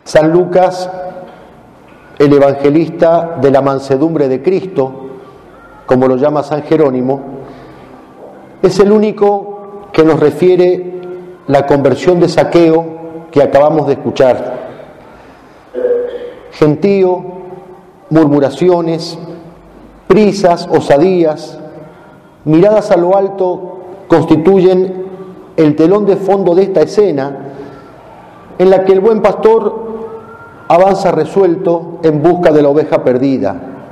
San Lucas, el evangelista de la mansedumbre de Cristo, como lo llama San Jerónimo, es el único que nos refiere la conversión de Zaqueo que acabamos de escuchar. Gentío, murmuraciones, prisas, osadías, miradas a lo alto constituyen el telón de fondo de esta escena en la que el buen pastor avanza resuelto en busca de la oveja perdida.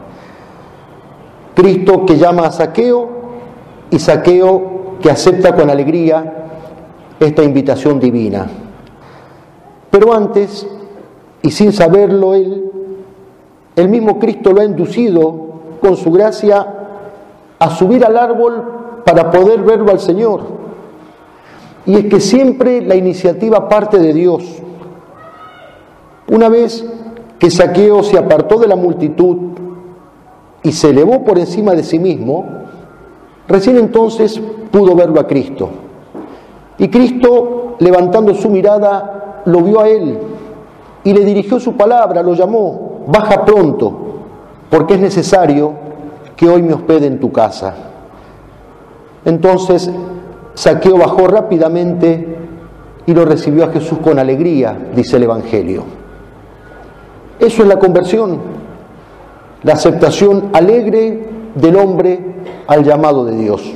Cristo que llama a Zaqueo y Zaqueo que acepta con alegría esta invitación divina. Pero antes, y sin saberlo él, el mismo Cristo lo ha inducido con su gracia a subir al árbol para poder verlo al Señor. Y es que siempre la iniciativa parte de Dios. Una vez que Zaqueo se apartó de la multitud y se elevó por encima de sí mismo, recién entonces pudo verlo a Cristo. Y Cristo, levantando su mirada, lo vio a él y le dirigió su palabra, lo llamó: baja pronto, porque es necesario que hoy me hospede en tu casa. Entonces Zaqueo bajó rápidamente y lo recibió a Jesús con alegría, dice el Evangelio. Eso es la conversión, la aceptación alegre del hombre al llamado de Dios.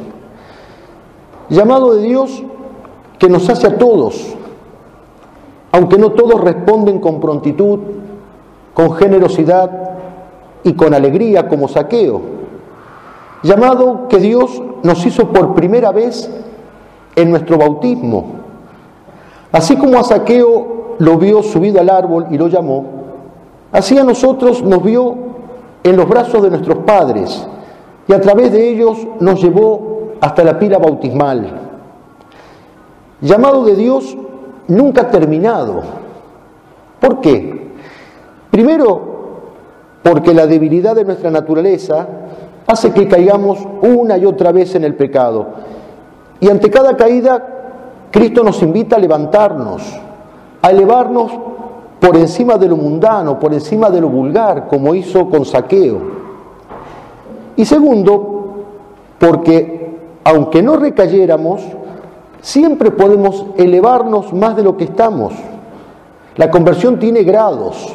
Llamado de Dios que nos hace a todos, aunque no todos responden con prontitud, con generosidad y con alegría como Zaqueo. Llamado que Dios nos hizo por primera vez en nuestro bautismo. Así como a Zaqueo lo vio subido al árbol y lo llamó, así a nosotros nos vio en los brazos de nuestros padres y a través de ellos nos llevó hasta la pila bautismal. Llamado de Dios nunca terminado. ¿Por qué? Primero, porque la debilidad de nuestra naturaleza hace que caigamos una y otra vez en el pecado. Y ante cada caída, Cristo nos invita a levantarnos, a elevarnos por encima de lo mundano, por encima de lo vulgar, como hizo con Zaqueo. Y segundo, porque aunque no recayéramos, siempre podemos elevarnos más de lo que estamos. La conversión tiene grados.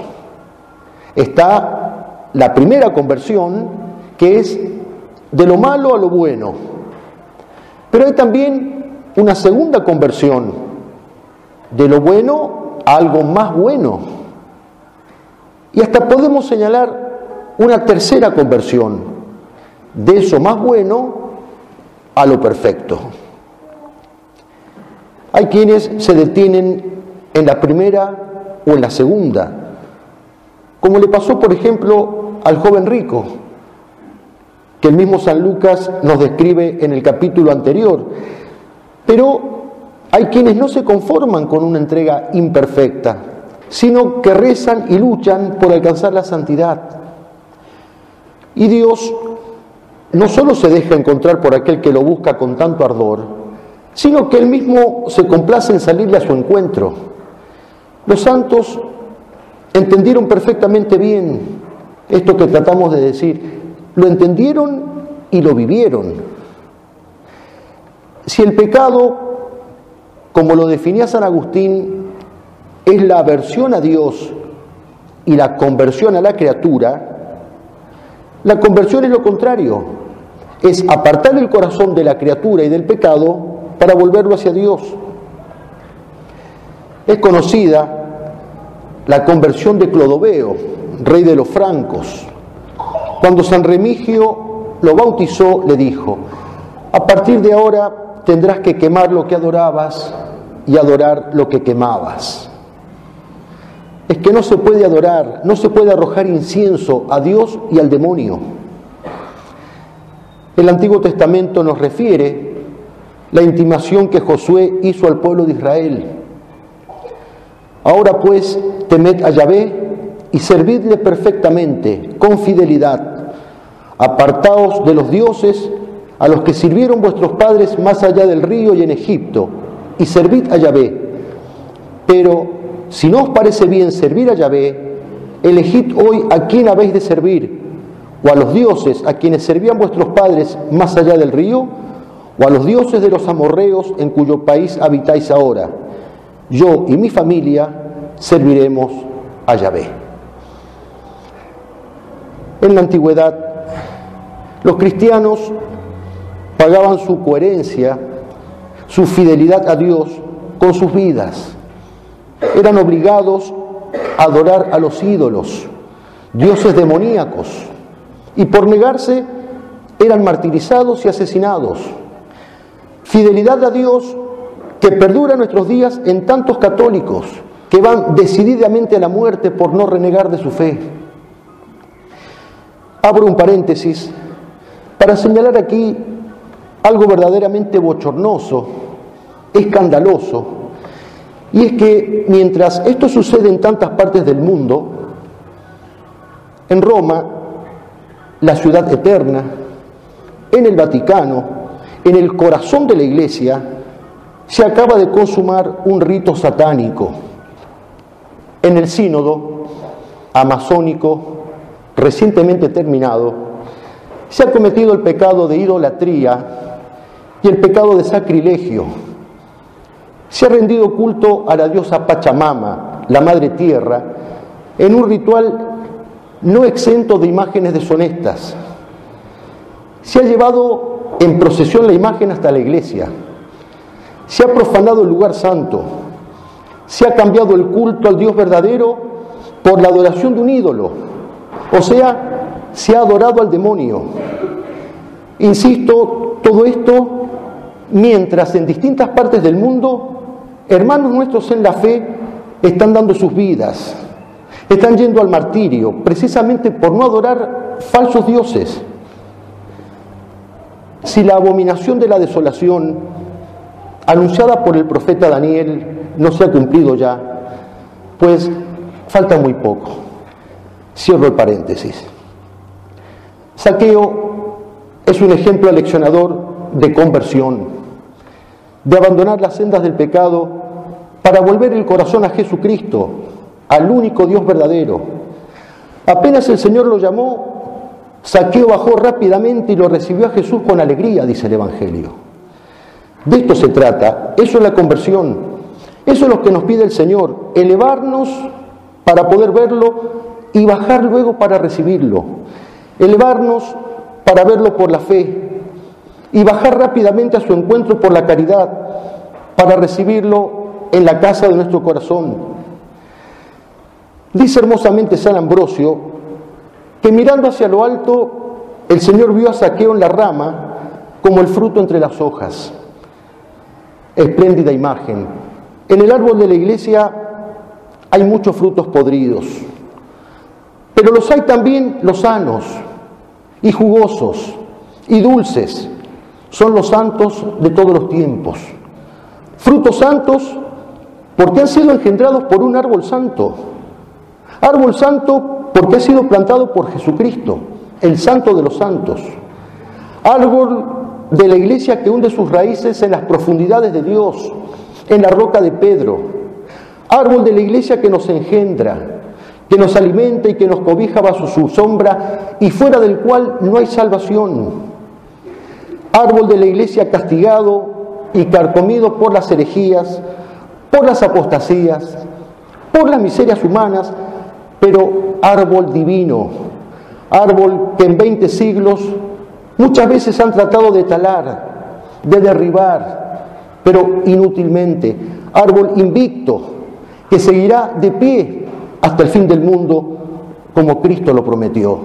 Está la primera conversión, que es de lo malo a lo bueno. Pero hay también una segunda conversión, de lo bueno a algo más bueno. Y hasta podemos señalar una tercera conversión, de eso más bueno a lo perfecto. Hay quienes se detienen en la primera o en la segunda, como le pasó, por ejemplo, al joven rico, que el mismo San Lucas nos describe en el capítulo anterior. Pero hay quienes no se conforman con una entrega imperfecta, sino que rezan y luchan por alcanzar la santidad. Y Dios no solo se deja encontrar por aquel que lo busca con tanto ardor, sino que Él mismo se complace en salirle a su encuentro. Los santos entendieron perfectamente bien esto que tratamos de decir, lo entendieron y lo vivieron. Si el pecado, como lo definía San Agustín, es la aversión a Dios y la conversión a la criatura, la conversión es lo contrario, es apartar el corazón de la criatura y del pecado para volverlo hacia Dios. Es conocida la conversión de Clodoveo, rey de los francos. Cuando San Remigio lo bautizó, le dijo: a partir de ahora tendrás que quemar lo que adorabas y adorar lo que quemabas. Es que no se puede adorar, no se puede arrojar incienso a Dios y al demonio. El Antiguo Testamento nos refiere la intimación que Josué hizo al pueblo de Israel. Ahora pues, temed a Yahvé y servidle perfectamente, con fidelidad. Apartaos de los dioses a los que sirvieron vuestros padres más allá del río y en Egipto, y servid a Yahvé. Pero si no os parece bien servir a Yahvé, elegid hoy a quién habéis de servir, o a los dioses a quienes servían vuestros padres más allá del río, o a los dioses de los amorreos en cuyo país habitáis ahora. Yo y mi familia serviremos a Yahvé. En la antigüedad, los cristianos pagaban su coherencia, su fidelidad a Dios con sus vidas. Eran obligados a adorar a los ídolos, dioses demoníacos, y por negarse eran martirizados y asesinados. Fidelidad a Dios que perdura en nuestros días en tantos católicos que van decididamente a la muerte por no renegar de su fe. Abro un paréntesis para señalar aquí algo verdaderamente bochornoso, escandaloso, y es que mientras esto sucede en tantas partes del mundo, en Roma, la ciudad eterna, en el Vaticano, en el corazón de la Iglesia, se acaba de consumar un rito satánico. En el sínodo amazónico recientemente terminado, se ha cometido el pecado de idolatría y el pecado de sacrilegio. Se ha rendido culto a la diosa Pachamama, la Madre Tierra, en un ritual no exento de imágenes deshonestas. Se ha llevado en procesión la imagen hasta la iglesia. Se ha profanado el lugar santo. Se ha cambiado el culto al Dios verdadero por la adoración de un ídolo. O sea, se ha adorado al demonio. Insisto, todo esto mientras en distintas partes del mundo hermanos nuestros en la fe están dando sus vidas, están yendo al martirio, precisamente por no adorar falsos dioses. Si la abominación de la desolación, anunciada por el profeta Daniel, no se ha cumplido ya, pues falta muy poco. Cierro el paréntesis. Zaqueo es un ejemplo aleccionador de conversión, de abandonar las sendas del pecado para volver el corazón a Jesucristo, al único Dios verdadero. Apenas el Señor lo llamó, Zaqueo bajó rápidamente y lo recibió a Jesús con alegría, dice el Evangelio. De esto se trata, eso es la conversión, eso es lo que nos pide el Señor, elevarnos para poder verlo y bajar luego para recibirlo, elevarnos para verlo por la fe y bajar rápidamente a su encuentro por la caridad para recibirlo en la casa de nuestro corazón. Dice hermosamente San Ambrosio que mirando hacia lo alto el Señor vio a Zaqueo en la rama como el fruto entre las hojas. Espléndida imagen. En el árbol de la iglesia hay muchos frutos podridos, pero los hay también los sanos y jugosos y dulces. Son los santos de todos los tiempos. Frutos santos porque han sido engendrados por un árbol santo. Árbol santo porque ha sido plantado por Jesucristo, el santo de los santos. Árbol de la iglesia que hunde sus raíces en las profundidades de Dios, en la roca de Pedro. Árbol de la iglesia que nos engendra, que nos alimenta y que nos cobija bajo su sombra y fuera del cual no hay salvación. Árbol de la iglesia castigado y carcomido por las herejías, por las apostasías, por las miserias humanas, pero árbol divino, árbol que en 20 siglos muchas veces han tratado de talar, de derribar, pero inútilmente, árbol invicto que seguirá de pie hasta el fin del mundo como Cristo lo prometió.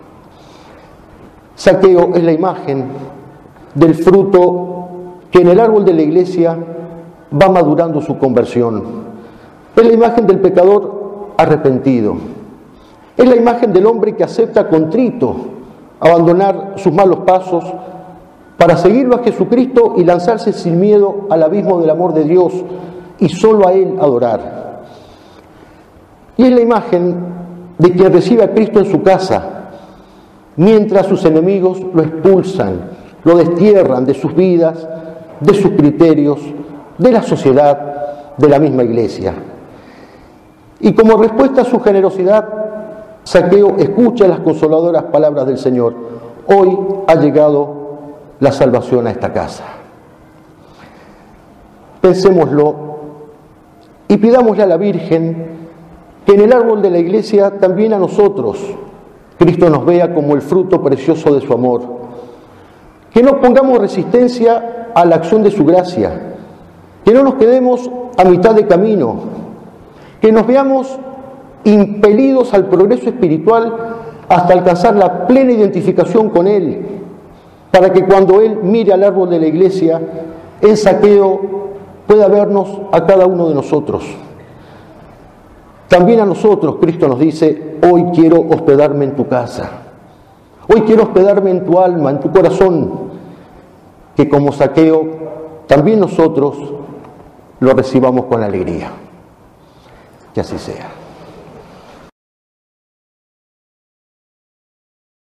Zaqueo es la imagen del fruto que en el árbol de la iglesia va madurando su conversión. Es la imagen del pecador arrepentido. Es la imagen del hombre que acepta contrito abandonar sus malos pasos para seguirlo a Jesucristo y lanzarse sin miedo al abismo del amor de Dios y solo a Él adorar. Y es la imagen de quien recibe a Cristo en su casa, mientras sus enemigos lo expulsan, lo destierran de sus vidas, de sus criterios, de la sociedad, de la misma iglesia. Y como respuesta a su generosidad, Zaqueo escucha las consoladoras palabras del Señor. Hoy ha llegado la salvación a esta casa. Pensémoslo y pidámosle a la Virgen que en el árbol de la iglesia también a nosotros Cristo nos vea como el fruto precioso de su amor. Que no pongamos resistencia a la acción de su gracia, que no nos quedemos a mitad de camino, que nos veamos impelidos al progreso espiritual hasta alcanzar la plena identificación con Él, para que cuando Él mire al árbol de la iglesia, en Zaqueo pueda vernos a cada uno de nosotros. También a nosotros Cristo nos dice, hoy quiero hospedarme en tu casa, hoy quiero hospedarme en tu alma, en tu corazón, que como Zaqueo también nosotros lo recibamos con alegría. Que así sea.